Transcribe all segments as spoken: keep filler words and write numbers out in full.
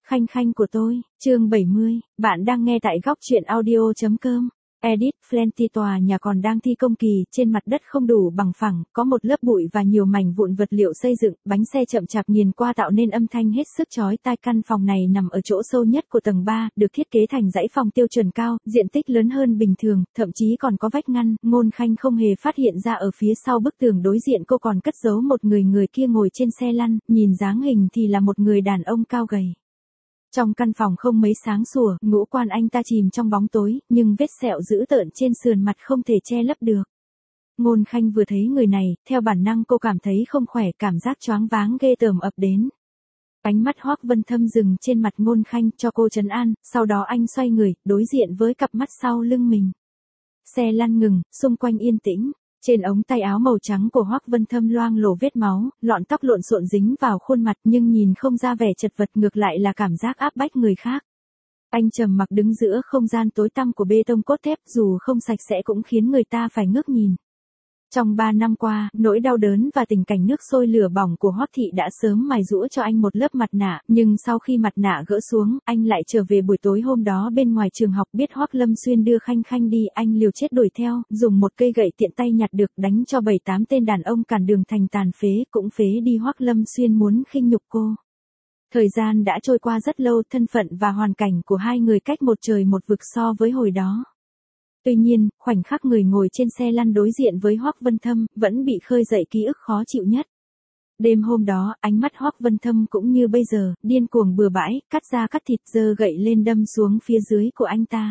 Khanh khanh của tôi, chương bảy mươi, bạn đang nghe tại góc truyện audio.com. Edit, Plenty tòa nhà còn đang thi công kỳ, trên mặt đất không đủ bằng phẳng, có một lớp bụi và nhiều mảnh vụn vật liệu xây dựng, bánh xe chậm chạp nghiền qua tạo nên âm thanh hết sức chói tai. Căn phòng này nằm ở chỗ sâu nhất của tầng ba, được thiết kế thành dãy phòng tiêu chuẩn cao, diện tích lớn hơn bình thường, thậm chí còn có vách ngăn. Ngôn Khanh không hề phát hiện ra ở phía sau bức tường đối diện cô còn cất giấu một người, người kia ngồi trên xe lăn, nhìn dáng hình thì là một người đàn ông cao gầy. Trong căn phòng không mấy sáng sủa, ngũ quan anh ta chìm trong bóng tối, nhưng vết sẹo dữ tợn trên sườn mặt không thể che lấp được. Ngôn Khanh vừa thấy người này, theo bản năng cô cảm thấy không khỏe, cảm giác choáng váng ghê tởm ập đến. Ánh mắt Hoắc Vân Thâm dừng trên mặt Ngôn Khanh cho cô trấn an, sau đó anh xoay người, đối diện với cặp mắt sau lưng mình. Xe lăn ngừng, xung quanh yên tĩnh. Trên ống tay áo màu trắng của Hoắc Vân Thâm loang lổ vết máu, lọn tóc lộn xộn dính vào khuôn mặt nhưng nhìn không ra vẻ chật vật, ngược lại là cảm giác áp bách người khác. Anh trầm mặc đứng giữa không gian tối tăm của bê tông cốt thép, dù không sạch sẽ cũng khiến người ta phải ngước nhìn. Trong ba năm qua, nỗi đau đớn và tình cảnh nước sôi lửa bỏng của Hoắc thị đã sớm mài giũa cho anh một lớp mặt nạ, nhưng sau khi mặt nạ gỡ xuống, anh lại trở về buổi tối hôm đó bên ngoài trường học, biết Hoắc Lâm Xuyên đưa Khanh Khanh đi, anh liều chết đuổi theo, dùng một cây gậy tiện tay nhặt được đánh cho bảy tám tên đàn ông cản đường thành tàn phế, cũng phế đi Hoắc Lâm Xuyên muốn khinh nhục cô. Thời gian đã trôi qua rất lâu, thân phận và hoàn cảnh của hai người cách một trời một vực so với hồi đó. Tuy nhiên, khoảnh khắc người ngồi trên xe lăn đối diện với Hoắc Vân Thâm, vẫn bị khơi dậy ký ức khó chịu nhất. Đêm hôm đó, ánh mắt Hoắc Vân Thâm cũng như bây giờ, điên cuồng bừa bãi, cắt da cắt thịt, giơ gậy lên đâm xuống phía dưới của anh ta.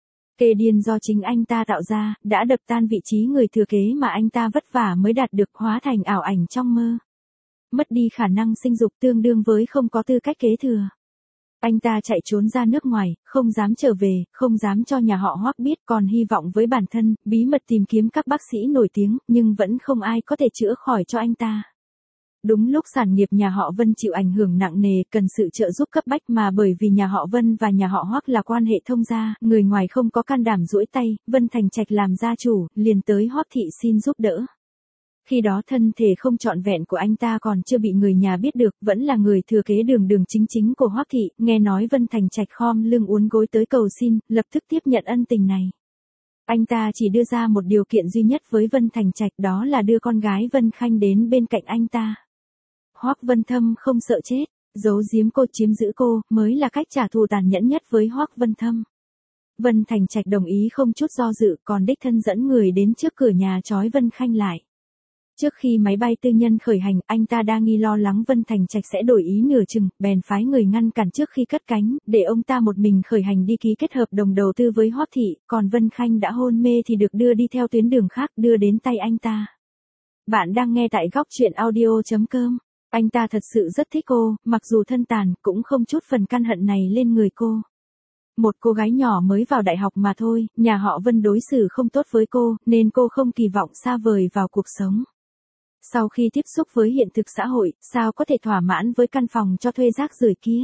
Kê điên do chính anh ta tạo ra, đã đập tan vị trí người thừa kế mà anh ta vất vả mới đạt được, hóa thành ảo ảnh trong mơ. Mất đi khả năng sinh dục tương đương với không có tư cách kế thừa. Anh ta chạy trốn ra nước ngoài, không dám trở về, không dám cho nhà họ Hoắc biết, còn hy vọng với bản thân, bí mật tìm kiếm các bác sĩ nổi tiếng, nhưng vẫn không ai có thể chữa khỏi cho anh ta. Đúng lúc sản nghiệp nhà họ Vân chịu ảnh hưởng nặng nề, cần sự trợ giúp cấp bách, mà bởi vì nhà họ Vân và nhà họ Hoắc là quan hệ thông gia, người ngoài không có can đảm duỗi tay, Vân Thành Trạch làm gia chủ, liền tới Hoắc thị xin giúp đỡ. Khi đó thân thể không trọn vẹn của anh ta còn chưa bị người nhà biết được, vẫn là người thừa kế đường đường chính chính của Hoắc thị, nghe nói Vân Thành Trạch khom lưng uốn gối tới cầu xin, lập tức tiếp nhận ân tình này. Anh ta chỉ đưa ra một điều kiện duy nhất với Vân Thành Trạch, đó là đưa con gái Vân Khanh đến bên cạnh anh ta. Hoắc Vân Thâm không sợ chết, giấu giếm cô, chiếm giữ cô, mới là cách trả thù tàn nhẫn nhất với Hoắc Vân Thâm. Vân Thành Trạch đồng ý không chút do dự, còn đích thân dẫn người đến trước cửa nhà trói Vân Khanh lại. Trước khi máy bay tư nhân khởi hành, anh ta đa nghi lo lắng Vân Thành Trạch sẽ đổi ý nửa chừng, bèn phái người ngăn cản trước khi cất cánh, để ông ta một mình khởi hành đi ký kết hợp đồng đầu tư với Hoắc thị, còn Vân Khanh đã hôn mê thì được đưa đi theo tuyến đường khác, đưa đến tay anh ta. Bạn đang nghe tại góc truyện audio.com. Anh ta thật sự rất thích cô, mặc dù thân tàn, cũng không chút phần căn hận này lên người cô. Một cô gái nhỏ mới vào đại học mà thôi, nhà họ Vân đối xử không tốt với cô, nên cô không kỳ vọng xa vời vào cuộc sống. Sau khi tiếp xúc với hiện thực xã hội, sao có thể thỏa mãn với căn phòng cho thuê rác rưởi kia.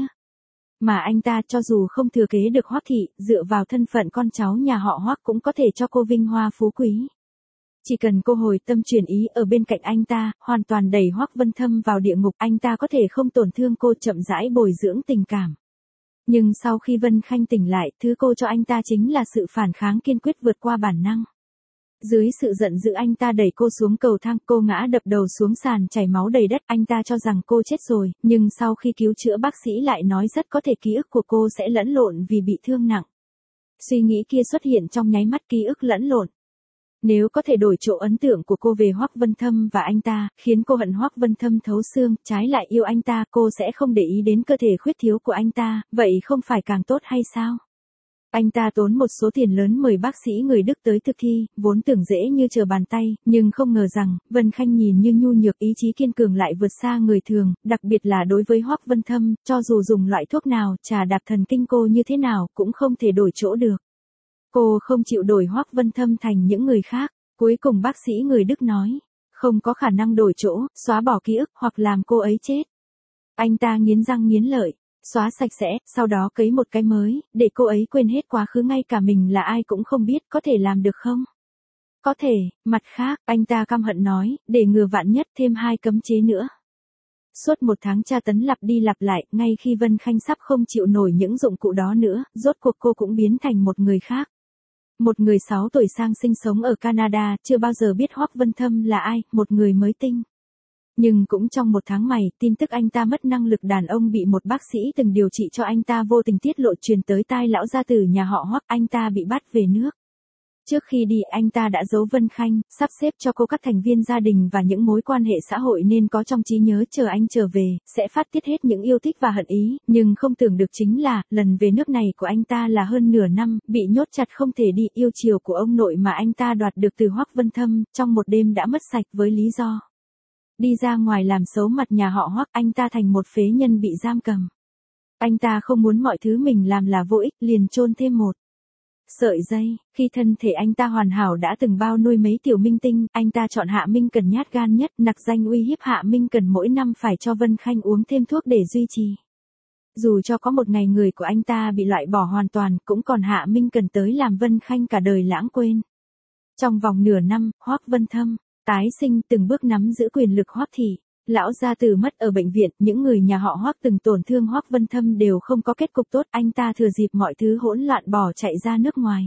Mà anh ta cho dù không thừa kế được Hoắc thị, dựa vào thân phận con cháu nhà họ Hoắc cũng có thể cho cô vinh hoa phú quý. Chỉ cần cô hồi tâm chuyển ý ở bên cạnh anh ta, hoàn toàn đẩy Hoắc Vân Thâm vào địa ngục, anh ta có thể không tổn thương cô, chậm rãi bồi dưỡng tình cảm. Nhưng sau khi Vân Khanh tỉnh lại, thứ cô cho anh ta chính là sự phản kháng kiên quyết vượt qua bản năng. Dưới sự giận dữ anh ta đẩy cô xuống cầu thang, cô ngã đập đầu xuống sàn chảy máu đầy đất, anh ta cho rằng cô chết rồi, nhưng sau khi cứu chữa bác sĩ lại nói rất có thể ký ức của cô sẽ lẫn lộn vì bị thương nặng. Suy nghĩ kia xuất hiện trong nháy mắt, ký ức lẫn lộn. Nếu có thể đổi chỗ ấn tượng của cô về Hoắc Vân Thâm và anh ta, khiến cô hận Hoắc Vân Thâm thấu xương, trái lại yêu anh ta, cô sẽ không để ý đến cơ thể khuyết thiếu của anh ta, vậy không phải càng tốt hay sao? Anh ta tốn một số tiền lớn mời bác sĩ người Đức tới thực thi, vốn tưởng dễ như trở bàn tay, nhưng không ngờ rằng, Vân Khanh nhìn như nhu nhược, ý chí kiên cường lại vượt xa người thường, đặc biệt là đối với Hoắc Vân Thâm, cho dù dùng loại thuốc nào, trà đạp thần kinh cô như thế nào, cũng không thể đổi chỗ được. Cô không chịu đổi Hoắc Vân Thâm thành những người khác, cuối cùng bác sĩ người Đức nói, không có khả năng đổi chỗ, xóa bỏ ký ức, hoặc làm cô ấy chết. Anh ta nghiến răng nghiến lợi. Xóa sạch sẽ, sau đó cấy một cái mới, để cô ấy quên hết quá khứ, ngay cả mình là ai cũng không biết, có thể làm được không? Có thể, mặt khác, anh ta căm hận nói, để ngừa vạn nhất thêm hai cấm chế nữa. Suốt một tháng tra tấn lặp đi lặp lại, ngay khi Vân Khanh sắp không chịu nổi những dụng cụ đó nữa, rốt cuộc cô cũng biến thành một người khác. Một người sáu tuổi sang sinh sống ở Canada, chưa bao giờ biết Hoắc Vân Thâm là ai, một người mới tinh. Nhưng cũng trong một tháng mày, tin tức anh ta mất năng lực đàn ông bị một bác sĩ từng điều trị cho anh ta vô tình tiết lộ truyền tới tai lão gia tử nhà họ Hoắc, anh ta bị bắt về nước. Trước khi đi anh ta đã giấu Vân Khanh, sắp xếp cho cô các thành viên gia đình và những mối quan hệ xã hội nên có trong trí nhớ chờ anh trở về, sẽ phát tiết hết những yêu thích và hận ý, nhưng không tưởng được chính là, lần về nước này của anh ta là hơn nửa năm, bị nhốt chặt không thể đi, yêu chiều của ông nội mà anh ta đoạt được từ Hoắc Vân Thâm, trong một đêm đã mất sạch với lý do đi ra ngoài làm xấu mặt nhà họ Hoắc, anh ta thành một phế nhân bị giam cầm. Anh ta không muốn mọi thứ mình làm là vô ích, liền chôn thêm một sợi dây. Khi thân thể anh ta hoàn hảo đã từng bao nuôi mấy tiểu minh tinh, anh ta chọn Hạ Minh Cần nhát gan nhất, nặc danh uy hiếp Hạ Minh Cần mỗi năm phải cho Vân Khanh uống thêm thuốc để duy trì. Dù cho có một ngày người của anh ta bị loại bỏ hoàn toàn, cũng còn Hạ Minh Cần tới làm Vân Khanh cả đời lãng quên. Trong vòng nửa năm, Hoắc Vân Thâm tái sinh, từng bước nắm giữ quyền lực Hoắc thị. Lão gia tử mất ở bệnh viện, những người nhà họ Hoắc từng tổn thương Hoắc Vân Thâm đều không có kết cục tốt, anh ta thừa dịp mọi thứ hỗn loạn bỏ chạy ra nước ngoài.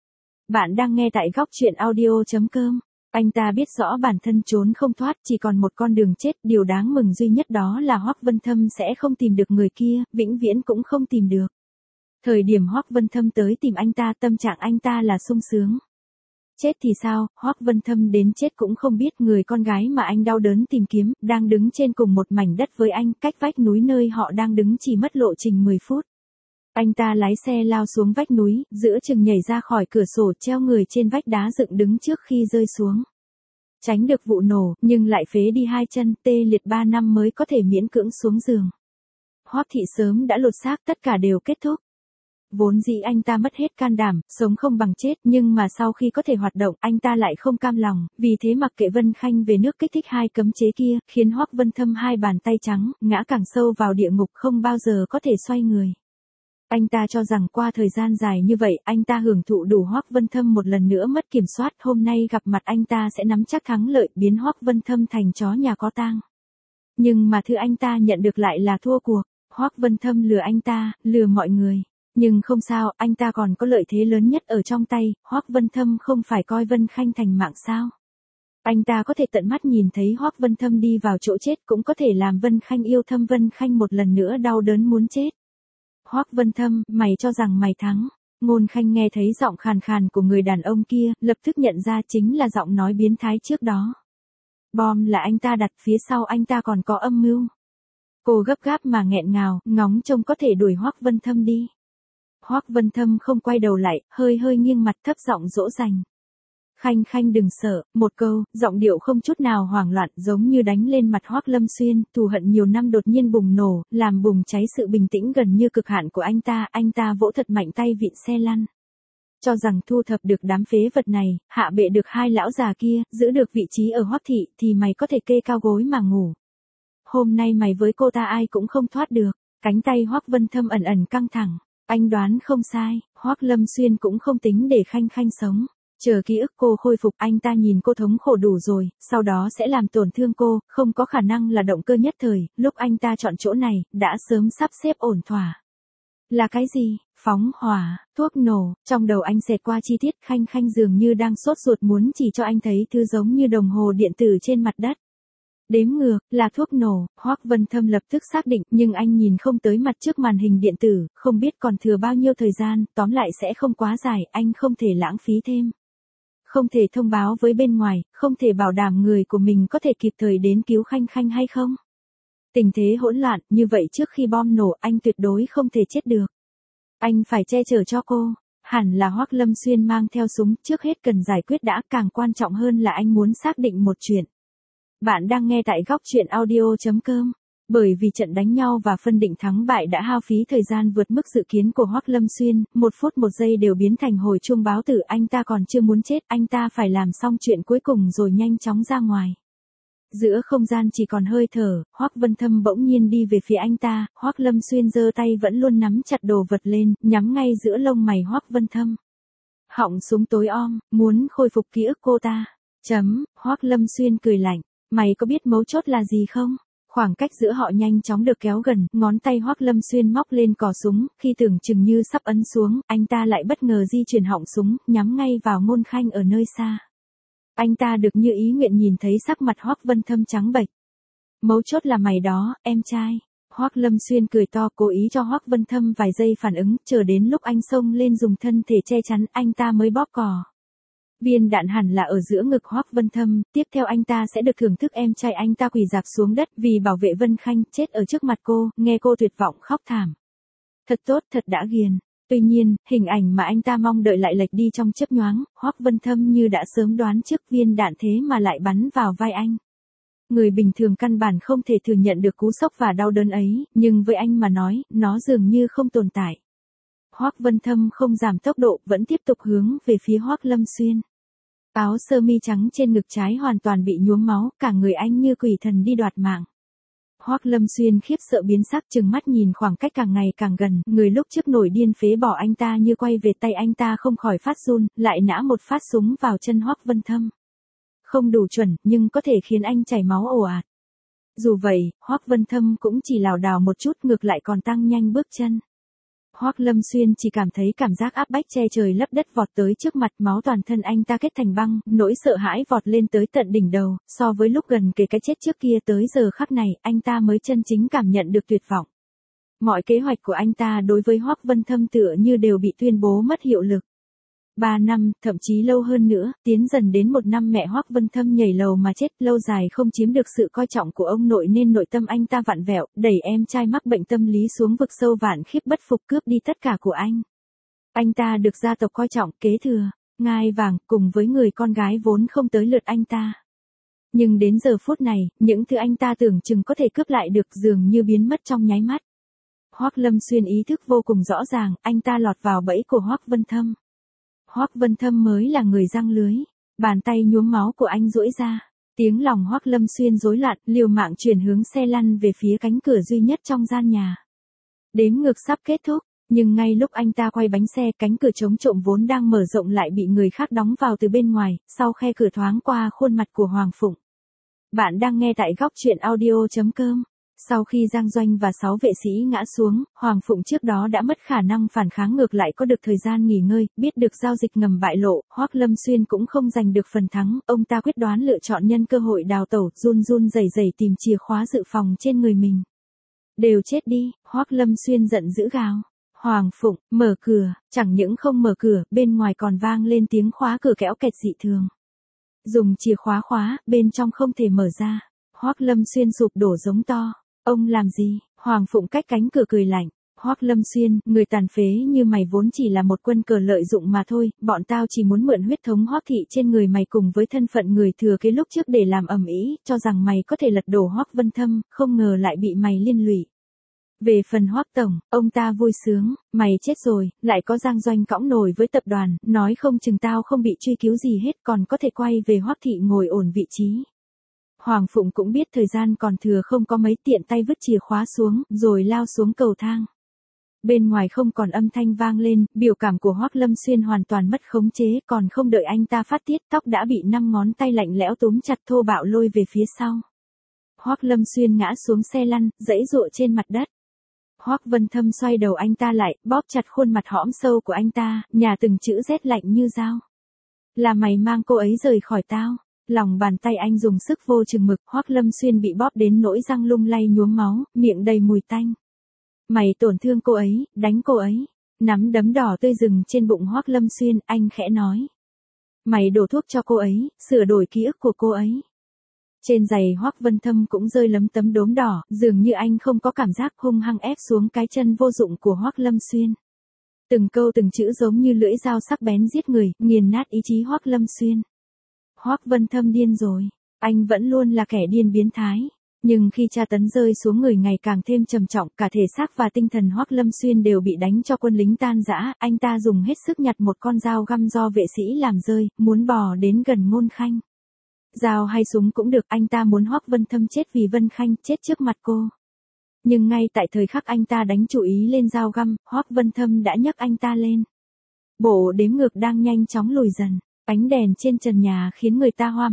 Bạn đang nghe tại góc truyện audio chấm com. Anh ta biết rõ bản thân trốn không thoát, chỉ còn một con đường chết, điều đáng mừng duy nhất đó là Hoắc Vân Thâm sẽ không tìm được người kia, vĩnh viễn cũng không tìm được. Thời điểm Hoắc Vân Thâm tới tìm anh ta, tâm trạng anh ta là sung sướng. Chết thì sao, Hoắc Vân Thâm đến chết cũng không biết người con gái mà anh đau đớn tìm kiếm, đang đứng trên cùng một mảnh đất với anh, cách vách núi nơi họ đang đứng chỉ mất lộ trình mười phút. Anh ta lái xe lao xuống vách núi, giữa chừng nhảy ra khỏi cửa sổ, treo người trên vách đá dựng đứng trước khi rơi xuống. Tránh được vụ nổ, nhưng lại phế đi hai chân, tê liệt ba năm mới có thể miễn cưỡng xuống giường. Hoắc thị sớm đã lột xác, tất cả đều kết thúc. Vốn dĩ anh ta mất hết can đảm, sống không bằng chết, nhưng mà sau khi có thể hoạt động, anh ta lại không cam lòng, vì thế mặc kệ Vân Khanh về nước kích thích hai cấm chế kia, khiến Hoắc Vân Thâm hai bàn tay trắng, ngã càng sâu vào địa ngục không bao giờ có thể xoay người. Anh ta cho rằng qua thời gian dài như vậy, anh ta hưởng thụ đủ, Hoắc Vân Thâm một lần nữa mất kiểm soát, hôm nay gặp mặt anh ta sẽ nắm chắc thắng lợi, biến Hoắc Vân Thâm thành chó nhà có tang. Nhưng mà thứ anh ta nhận được lại là thua cuộc, Hoắc Vân Thâm lừa anh ta, lừa mọi người. Nhưng không sao, anh ta còn có lợi thế lớn nhất ở trong tay, Hoắc Vân Thâm không phải coi Vân Khanh thành mạng sao. Anh ta có thể tận mắt nhìn thấy Hoắc Vân Thâm đi vào chỗ chết, cũng có thể làm Vân Khanh yêu thâm Vân Khanh một lần nữa đau đớn muốn chết. Hoắc Vân Thâm, mày cho rằng mày thắng. Ngôn Khanh nghe thấy giọng khàn khàn của người đàn ông kia, lập tức nhận ra chính là giọng nói biến thái trước đó. Bom là anh ta đặt, phía sau anh ta còn có âm mưu. Cô gấp gáp mà nghẹn ngào, ngóng trông có thể đuổi Hoắc Vân Thâm đi. Hoắc Vân Thâm không quay đầu lại, hơi hơi nghiêng mặt thấp giọng dỗ dành. Khanh Khanh đừng sợ, một câu, giọng điệu không chút nào hoảng loạn, giống như đánh lên mặt Hoắc Lâm Xuyên, thù hận nhiều năm đột nhiên bùng nổ, làm bùng cháy sự bình tĩnh gần như cực hạn của anh ta, anh ta vỗ thật mạnh tay vịn xe lăn. Cho rằng thu thập được đám phế vật này, hạ bệ được hai lão già kia, giữ được vị trí ở Hoắc thị, thì mày có thể kê cao gối mà ngủ. Hôm nay mày với cô ta ai cũng không thoát được, cánh tay Hoắc Vân Thâm ẩn ẩn căng thẳng. Anh đoán không sai, Hoắc Lâm Xuyên cũng không tính để Khanh Khanh sống. Chờ ký ức cô khôi phục, anh ta nhìn cô thống khổ đủ rồi, sau đó sẽ làm tổn thương cô, không có khả năng là động cơ nhất thời, lúc anh ta chọn chỗ này, đã sớm sắp xếp ổn thỏa. Là cái gì? Phóng hỏa, thuốc nổ, trong đầu anh xẹt qua chi tiết, Khanh Khanh dường như đang sốt ruột muốn chỉ cho anh thấy thứ giống như đồng hồ điện tử trên mặt đất. Đếm ngược, là thuốc nổ, Hoắc Vân Thâm lập tức xác định, nhưng anh nhìn không tới mặt trước màn hình điện tử, không biết còn thừa bao nhiêu thời gian, tóm lại sẽ không quá dài, anh không thể lãng phí thêm. Không thể thông báo với bên ngoài, không thể bảo đảm người của mình có thể kịp thời đến cứu Khanh Khanh hay không. Tình thế hỗn loạn, như vậy trước khi bom nổ, anh tuyệt đối không thể chết được. Anh phải che chở cho cô. Hẳn là Hoắc Lâm Xuyên mang theo súng, trước hết cần giải quyết đã, càng quan trọng hơn là anh muốn xác định một chuyện. Bạn đang nghe tại góc truyện audio chấm com. Bởi vì trận đánh nhau và phân định thắng bại đã hao phí thời gian vượt mức dự kiến của Hoắc Lâm Xuyên, một phút một giây đều biến thành hồi chuông báo tử, anh ta còn chưa muốn chết, anh ta phải làm xong chuyện cuối cùng rồi nhanh chóng ra ngoài. Giữa không gian chỉ còn hơi thở, Hoắc Vân Thâm bỗng nhiên đi về phía anh ta, Hoắc Lâm Xuyên giơ tay vẫn luôn nắm chặt đồ vật lên, nhắm ngay giữa lông mày Hoắc Vân Thâm. Họng súng tối om, muốn khôi phục ký ức cô ta. Chấm, Hoắc Lâm Xuyên cười lạnh, mày có biết mấu chốt là gì không? Khoảng cách giữa họ nhanh chóng được kéo gần, ngón tay Hoắc Lâm Xuyên móc lên cò súng, khi tưởng chừng như sắp ấn xuống, anh ta lại bất ngờ di chuyển họng súng, nhắm ngay vào Ngôn Khanh ở nơi xa. Anh ta được như ý nguyện nhìn thấy sắc mặt Hoắc Vân Thâm trắng bệch. Mấu chốt là mày đó, em trai. Hoắc Lâm Xuyên cười to, cố ý cho Hoắc Vân Thâm vài giây phản ứng, chờ đến lúc anh xông lên dùng thân thể che chắn, anh ta mới bóp cò. Viên đạn hẳn là ở giữa ngực Hoắc Vân Thâm, tiếp theo anh ta sẽ được thưởng thức. Em trai anh ta quỳ rạp xuống đất vì bảo vệ Vân Khanh, chết ở trước mặt cô, nghe cô tuyệt vọng khóc thảm. Thật tốt, thật đã ghiền. Tuy nhiên, hình ảnh mà anh ta mong đợi lại lệch đi trong chớp nhoáng, Hoắc Vân Thâm như đã sớm đoán trước viên đạn thế mà lại bắn vào vai anh. Người bình thường căn bản không thể thừa nhận được cú sốc và đau đớn ấy, nhưng với anh mà nói, nó dường như không tồn tại. Hoắc Vân Thâm không giảm tốc độ, vẫn tiếp tục hướng về phía Hoắc Lâm Xuyên. Áo sơ mi trắng trên ngực trái hoàn toàn bị nhuốm máu, cả người anh như quỷ thần đi đoạt mạng. Hoắc Lâm Xuyên khiếp sợ biến sắc, trừng mắt nhìn khoảng cách càng ngày càng gần, người lúc trước nổi điên phế bỏ anh ta như quay về, tay anh ta không khỏi phát run, lại nã một phát súng vào chân Hoắc Vân Thâm. Không đủ chuẩn, nhưng có thể khiến anh chảy máu ồ ạt. Dù vậy, Hoắc Vân Thâm cũng chỉ lảo đảo một chút, ngược lại còn tăng nhanh bước chân. Hoắc Lâm Xuyên chỉ cảm thấy cảm giác áp bách che trời lấp đất vọt tới trước mặt, máu toàn thân anh ta kết thành băng, nỗi sợ hãi vọt lên tới tận đỉnh đầu, so với lúc gần kề cái chết trước kia tới giờ khắc này, anh ta mới chân chính cảm nhận được tuyệt vọng. Mọi kế hoạch của anh ta đối với Hoắc Vân Thâm tựa như đều bị tuyên bố mất hiệu lực. Ba năm, thậm chí lâu hơn nữa, tiến dần đến một năm mẹ Hoắc Vân Thâm nhảy lầu mà chết, lâu dài không chiếm được sự coi trọng của ông nội nên nội tâm anh ta vặn vẹo, đẩy em trai mắc bệnh tâm lý xuống vực sâu vạn khiếp bất phục, cướp đi tất cả của anh. Anh ta được gia tộc coi trọng, kế thừa ngai vàng cùng với người con gái vốn không tới lượt anh ta. Nhưng đến giờ phút này, những thứ anh ta tưởng chừng có thể cướp lại được dường như biến mất trong nháy mắt. Hoắc Lâm Xuyên ý thức vô cùng rõ ràng, anh ta lọt vào bẫy của Hoắc Vân Thâm. Hoắc Vân Thâm mới là người giăng lưới, bàn tay nhuốm máu của anh duỗi ra, tiếng lòng Hoắc Lâm Xuyên rối loạn, liều mạng chuyển hướng xe lăn về phía cánh cửa duy nhất trong gian nhà. Đếm ngược sắp kết thúc, nhưng ngay lúc anh ta quay bánh xe, cánh cửa chống trộm vốn đang mở rộng lại bị người khác đóng vào từ bên ngoài, sau khe cửa thoáng qua khuôn mặt của Hoàng Phụng. Bạn đang nghe tại góc truyện audio chấm com. Sau khi Giang Doanh và sáu vệ sĩ ngã xuống, Hoàng Phụng trước đó đã mất khả năng phản kháng, ngược lại có được thời gian nghỉ ngơi, biết được giao dịch ngầm bại lộ, Hoắc Lâm Xuyên cũng không giành được phần thắng, ông ta quyết đoán lựa chọn nhân cơ hội đào tẩu, run run rẩy rẩy tìm chìa khóa dự phòng trên người mình. Đều chết đi, Hoắc Lâm Xuyên giận dữ gào. Hoàng Phụng, mở cửa, chẳng những không mở cửa, bên ngoài còn vang lên tiếng khóa cửa kéo kẹt dị thường. Dùng chìa khóa khóa, bên trong không thể mở ra. Hoắc Lâm Xuyên sụp đổ giống to. Ông làm gì? Hoàng Phụng cách cánh cửa cười lạnh. Hoắc Lâm Xuyên, người tàn phế như mày vốn chỉ là một quân cờ lợi dụng mà thôi, bọn tao chỉ muốn mượn huyết thống Hoắc thị trên người mày cùng với thân phận người thừa kế lúc trước để làm ầm ĩ, cho rằng mày có thể lật đổ Hoắc Vân Thâm, không ngờ lại bị mày liên lụy. Về phần Hoắc tổng, ông ta vui sướng, mày chết rồi, lại có Giang Doanh cõng nổi với tập đoàn, nói không chừng tao không bị truy cứu gì hết, còn có thể quay về Hoắc thị ngồi ổn vị trí. Hoàng Phụng cũng biết thời gian còn thừa không có mấy, tiện tay vứt chìa khóa xuống, rồi lao xuống cầu thang. Bên ngoài không còn âm thanh vang lên, biểu cảm của Hoắc Lâm Xuyên hoàn toàn mất khống chế, còn không đợi anh ta phát tiết, tóc đã bị năm ngón tay lạnh lẽo túm chặt thô bạo lôi về phía sau. Hoắc Lâm Xuyên ngã xuống xe lăn, giãy giụa trên mặt đất. Hoắc Vân Thâm xoay đầu anh ta lại, bóp chặt khuôn mặt hõm sâu của anh ta, nhà từng chữ rét lạnh như dao. Là mày mang cô ấy rời khỏi tao. Lòng bàn tay anh dùng sức vô chừng mực, Hoắc Lâm Xuyên bị bóp đến nỗi răng lung lay nhuốm máu, miệng đầy mùi tanh. Mày tổn thương cô ấy, đánh cô ấy. Nắm đấm đỏ tươi rừng trên bụng Hoắc Lâm Xuyên, anh khẽ nói. Mày đổ thuốc cho cô ấy, sửa đổi ký ức của cô ấy. Trên giày Hoắc Vân Thâm cũng rơi lấm tấm đốm đỏ, dường như anh không có cảm giác, hung hăng ép xuống cái chân vô dụng của Hoắc Lâm Xuyên. Từng câu từng chữ giống như lưỡi dao sắc bén giết người, nghiền nát ý chí Hoắc Lâm Xuyên. Hoắc Vân Thâm điên rồi, anh vẫn luôn là kẻ điên biến thái, nhưng khi tra tấn rơi xuống người ngày càng thêm trầm trọng, cả thể xác và tinh thần Hoắc Lâm Xuyên đều bị đánh cho quân lính tan rã, anh ta dùng hết sức nhặt một con dao găm do vệ sĩ làm rơi, muốn bò đến gần Ngôn Khanh. Dao hay súng cũng được, anh ta muốn Hoắc Vân Thâm chết vì Vân Khanh, chết trước mặt cô. Nhưng ngay tại thời khắc anh ta đánh chú ý lên dao găm, Hoắc Vân Thâm đã nhấc anh ta lên. Bộ đếm ngược đang nhanh chóng lùi dần. Ánh đèn trên trần nhà khiến người ta hoa mắt,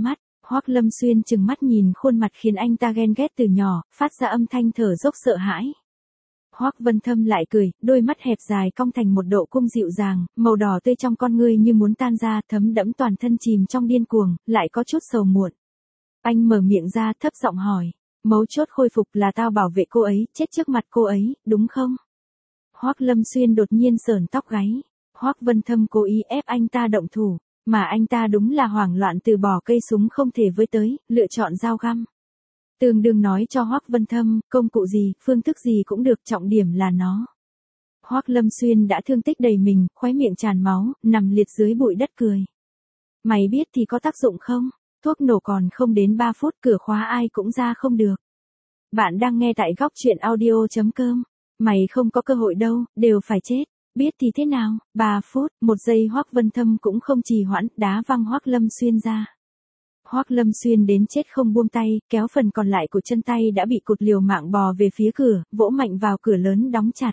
Hoắc Lâm Xuyên trừng mắt nhìn khuôn mặt khiến anh ta ghen ghét từ nhỏ, phát ra âm thanh thở dốc sợ hãi. Hoắc Vân Thâm lại cười, đôi mắt hẹp dài cong thành một độ cung dịu dàng, màu đỏ tươi trong con ngươi như muốn tan ra, thấm đẫm toàn thân chìm trong điên cuồng, lại có chút sầu muộn. Anh mở miệng ra thấp giọng hỏi, mấu chốt khôi phục là tao bảo vệ cô ấy, chết trước mặt cô ấy, đúng không? Hoắc Lâm Xuyên đột nhiên sởn tóc gáy. Hoắc Vân Thâm cố ý ép anh ta động thủ, mà anh ta đúng là hoảng loạn từ bỏ cây súng không thể với tới, lựa chọn dao găm. Tương đương nói cho Hoắc Vân Thâm, công cụ gì, phương thức gì cũng được, trọng điểm là nó. Hoắc Lâm Xuyên đã thương tích đầy mình, khóe miệng tràn máu, nằm liệt dưới bụi đất cười. Mày biết thì có tác dụng không? Thuốc nổ còn không đến ba phút, cửa khóa ai cũng ra không được. Bạn đang nghe tại góc truyện audio chấm com. Mày không có cơ hội đâu, đều phải chết. Biết thì thế nào? ba phút, một giây Hoắc Vân Thâm cũng không trì hoãn, đá văng Hoắc Lâm Xuyên ra. Hoắc Lâm Xuyên đến chết không buông tay, kéo phần còn lại của chân tay đã bị cụt liều mạng bò về phía cửa, vỗ mạnh vào cửa lớn đóng chặt.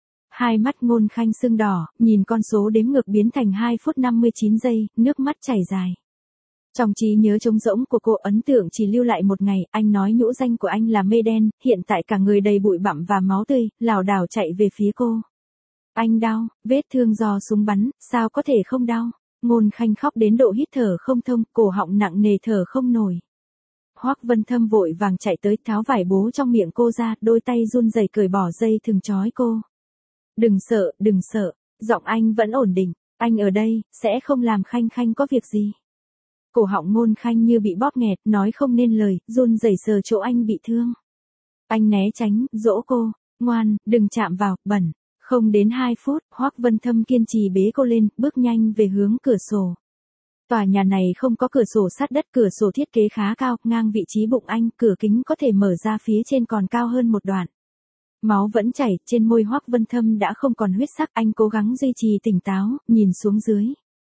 Hai mắt Ngôn Khanh sưng đỏ, nhìn con số đếm ngược biến thành hai phút năm mươi chín giây, nước mắt chảy dài. Trong trí nhớ trống rỗng của cô, ấn tượng chỉ lưu lại một ngày, anh nói nhũ danh của anh là Mây Đen, hiện tại cả người đầy bụi bặm và máu tươi, lảo đảo chạy về phía cô. Anh đau, vết thương do súng bắn, sao có thể không đau? Ngôn Khanh khóc đến độ hít thở không thông, cổ họng nặng nề thở không nổi. Hoắc Vân Thâm vội vàng chạy tới, tháo vải bố trong miệng cô ra, đôi tay run rẩy cởi bỏ dây thừng trói cô. Đừng sợ, đừng sợ, giọng anh vẫn ổn định, anh ở đây, sẽ không làm Khanh Khanh có việc gì. Cổ họng Ngôn Khanh như bị bóp nghẹt, nói không nên lời, run rẩy sờ chỗ anh bị thương. Anh né tránh, dỗ cô, ngoan, đừng chạm vào, bẩn. Không đến hai phút, Hoắc Vân Thâm kiên trì bế cô lên, bước nhanh về hướng cửa sổ. Tòa nhà này không có cửa sổ sát đất, cửa sổ thiết kế khá cao, ngang vị trí bụng anh, cửa kính có thể mở ra phía trên còn cao hơn một đoạn. Máu vẫn chảy, trên môi Hoắc Vân Thâm đã không còn huyết sắc, anh cố gắng duy trì tỉnh táo, nhìn xuống dưới.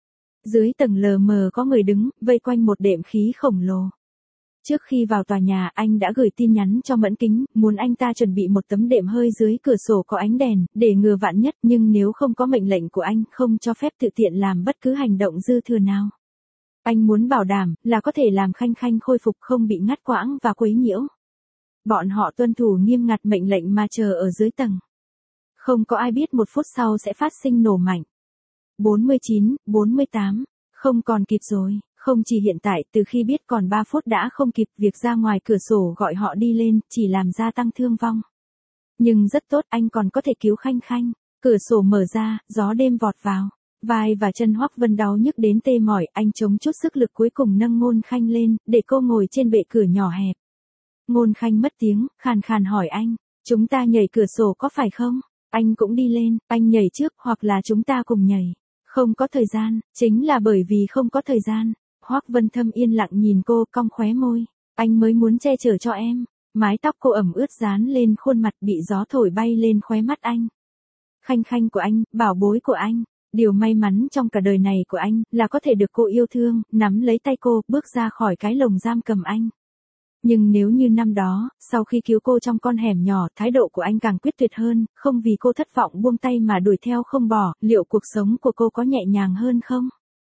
Dưới tầng lờ mờ có người đứng, vây quanh một đệm khí khổng lồ. Trước khi vào tòa nhà, anh đã gửi tin nhắn cho Mẫn Kính, muốn anh ta chuẩn bị một tấm đệm hơi dưới cửa sổ có ánh đèn, để ngừa vạn nhất, nhưng nếu không có mệnh lệnh của anh, không cho phép tự tiện làm bất cứ hành động dư thừa nào. Anh muốn bảo đảm, là có thể làm Khanh Khanh khôi phục không bị ngắt quãng và quấy nhiễu. Bọn họ tuân thủ nghiêm ngặt mệnh lệnh mà chờ ở dưới tầng. Không có ai biết một phút sau sẽ phát sinh nổ mạnh. bốn mươi chín, bốn mươi tám, không còn kịp rồi. Không chỉ hiện tại, từ khi biết còn ba phút đã không kịp, việc ra ngoài cửa sổ gọi họ đi lên, chỉ làm gia tăng thương vong. Nhưng rất tốt, anh còn có thể cứu Khanh Khanh. Cửa sổ mở ra, gió đêm vọt vào. Vai và chân Hoắc Vân đau nhức đến tê mỏi, anh chống chút sức lực cuối cùng nâng Ngôn Khanh lên, để cô ngồi trên bệ cửa nhỏ hẹp. Ngôn Khanh mất tiếng, khàn khàn hỏi anh, chúng ta nhảy cửa sổ có phải không? Anh cũng đi lên, anh nhảy trước, hoặc là chúng ta cùng nhảy. Không có thời gian, chính là bởi vì không có thời gian. Hoắc Vân Thâm yên lặng nhìn cô, cong khóe môi, anh mới muốn che chở cho em. Mái tóc cô ẩm ướt dán lên khuôn mặt, bị gió thổi bay lên khóe mắt anh. Khanh Khanh của anh, bảo bối của anh, điều may mắn trong cả đời này của anh, là có thể được cô yêu thương, nắm lấy tay cô, bước ra khỏi cái lồng giam cầm anh. Nhưng nếu như năm đó, sau khi cứu cô trong con hẻm nhỏ, thái độ của anh càng quyết tuyệt hơn, không vì cô thất vọng buông tay mà đuổi theo không bỏ, liệu cuộc sống của cô có nhẹ nhàng hơn không?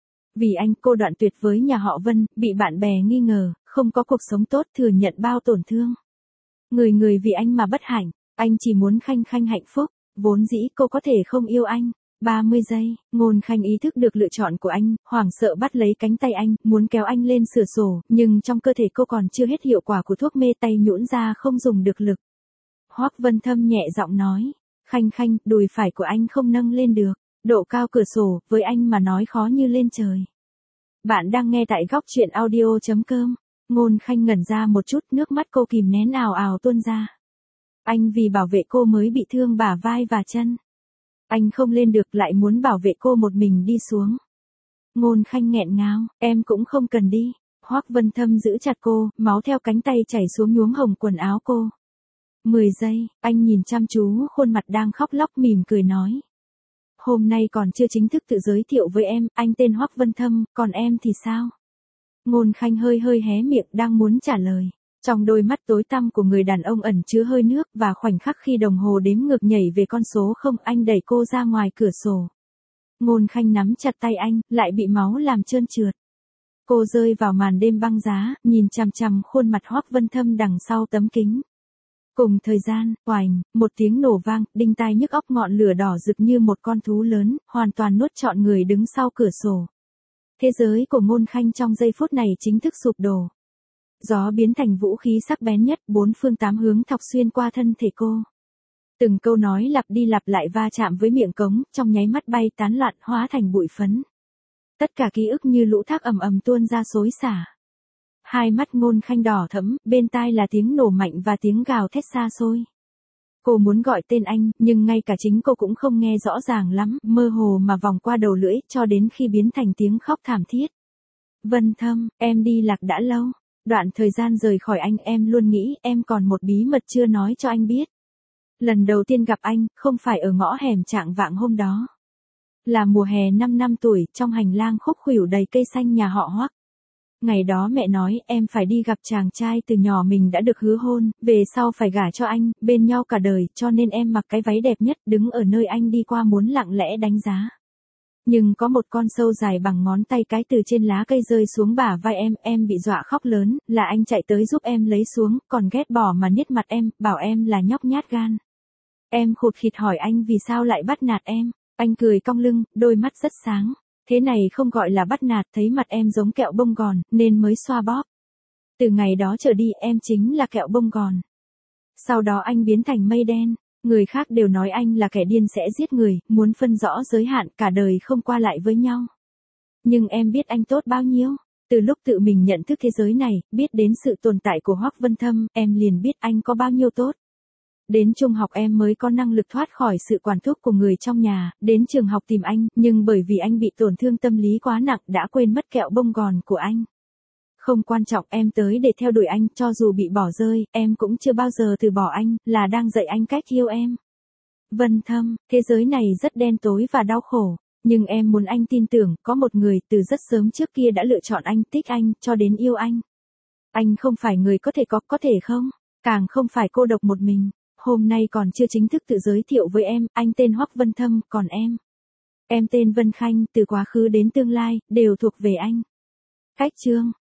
Vì anh, cô đoạn tuyệt với nhà họ Vân, bị bạn bè nghi ngờ, không có cuộc sống tốt, thừa nhận bao tổn thương. Người người vì anh mà bất hạnh, anh chỉ muốn Khanh Khanh hạnh phúc, vốn dĩ cô có thể không yêu anh. ba mươi giây, Ngôn Khanh ý thức được lựa chọn của anh, hoảng sợ bắt lấy cánh tay anh, muốn kéo anh lên cửa sổ, nhưng trong cơ thể cô còn chưa hết hiệu quả của thuốc mê, tay nhũn ra không dùng được lực. Hoắc Vân Thâm nhẹ giọng nói, Khanh Khanh, đùi phải của anh không nâng lên được, độ cao cửa sổ, với anh mà nói khó như lên trời. Bạn đang nghe tại góc truyện audio chấm com. Ngôn Khanh ngẩn ra một chút, nước mắt cô kìm nén ào ào tuôn ra. Anh vì bảo vệ cô mới bị thương bả vai và chân. Anh không lên được, lại muốn bảo vệ cô một mình đi xuống. Ngôn Khanh nghẹn ngào, em cũng không cần đi. Hoắc Vân Thâm giữ chặt cô, máu theo cánh tay chảy xuống nhuốm hồng quần áo cô. mười giây, anh nhìn chăm chú khuôn mặt đang khóc lóc, mỉm cười nói. Hôm nay còn chưa chính thức tự giới thiệu với em, anh tên Hoắc Vân Thâm, còn em thì sao? Ngôn Khanh hơi hơi hé miệng, đang muốn trả lời. Trong đôi mắt tối tăm của người đàn ông ẩn chứa hơi nước, và khoảnh khắc khi đồng hồ đếm ngược nhảy về con số không, anh đẩy cô ra ngoài cửa sổ. Ngôn Khanh nắm chặt tay anh, lại bị máu làm trơn trượt. Cô rơi vào màn đêm băng giá, nhìn chằm chằm khuôn mặt Hoắc Vân Thâm đằng sau tấm kính. Cùng thời gian, oành, một tiếng nổ vang, đinh tai nhức óc, ngọn lửa đỏ rực như một con thú lớn, hoàn toàn nuốt trọn người đứng sau cửa sổ. Thế giới của Ngôn Khanh trong giây phút này chính thức sụp đổ. Gió biến thành vũ khí sắc bén nhất, bốn phương tám hướng thọc xuyên qua thân thể cô. Từng câu nói lặp đi lặp lại va chạm với miệng cống, trong nháy mắt bay tán loạn, hóa thành bụi phấn. Tất cả ký ức như lũ thác ầm ầm tuôn ra xối xả. Hai mắt Ngôn Khanh đỏ thẫm, bên tai là tiếng nổ mạnh và tiếng gào thét xa xôi. Cô muốn gọi tên anh, nhưng ngay cả chính cô cũng không nghe rõ ràng lắm, mơ hồ mà vòng qua đầu lưỡi, cho đến khi biến thành tiếng khóc thảm thiết. Vân Thâm, em đi lạc đã lâu. Đoạn thời gian rời khỏi anh em luôn nghĩ em còn một bí mật chưa nói cho anh biết. Lần đầu tiên gặp anh, không phải ở ngõ hẻm trạng vạng hôm đó. Là mùa hè năm năm tuổi, trong hành lang khúc khuỷu đầy cây xanh nhà họ Hoắc. Ngày đó mẹ nói em phải đi gặp chàng trai từ nhỏ mình đã được hứa hôn, về sau phải gả cho anh, bên nhau cả đời, cho nên em mặc cái váy đẹp nhất, đứng ở nơi anh đi qua muốn lặng lẽ đánh giá. Nhưng có một con sâu dài bằng ngón tay cái từ trên lá cây rơi xuống bả vai em, em bị dọa khóc lớn, là anh chạy tới giúp em lấy xuống, còn ghét bỏ mà niết mặt em, bảo em là nhóc nhát gan. Em khụt khịt hỏi anh vì sao lại bắt nạt em, anh cười cong lưng, đôi mắt rất sáng. Thế này không gọi là bắt nạt, thấy mặt em giống kẹo bông gòn, nên mới xoa bóp. Từ ngày đó trở đi em chính là kẹo bông gòn. Sau đó anh biến thành mây đen, người khác đều nói anh là kẻ điên sẽ giết người, muốn phân rõ giới hạn, cả đời không qua lại với nhau. Nhưng em biết anh tốt bao nhiêu, từ lúc tự mình nhận thức thế giới này, biết đến sự tồn tại của Hoắc Vân Thâm, em liền biết anh có bao nhiêu tốt. Đến trung học em mới có năng lực thoát khỏi sự quản thúc của người trong nhà, đến trường học tìm anh, nhưng bởi vì anh bị tổn thương tâm lý quá nặng đã quên mất kẹo bông gòn của anh. Không quan trọng, em tới để theo đuổi anh, cho dù bị bỏ rơi, em cũng chưa bao giờ từ bỏ anh, là đang dạy anh cách yêu em. Vân Thâm, thế giới này rất đen tối và đau khổ, nhưng em muốn anh tin tưởng, có một người từ rất sớm trước kia đã lựa chọn anh, thích anh, cho đến yêu anh. Anh không phải người có thể có, có thể không, càng không phải cô độc một mình. Hôm nay còn chưa chính thức tự giới thiệu với em, anh tên Hoắc Vân Thâm, còn em. Em tên Vân Khanh, từ quá khứ đến tương lai, đều thuộc về anh. Cách chương.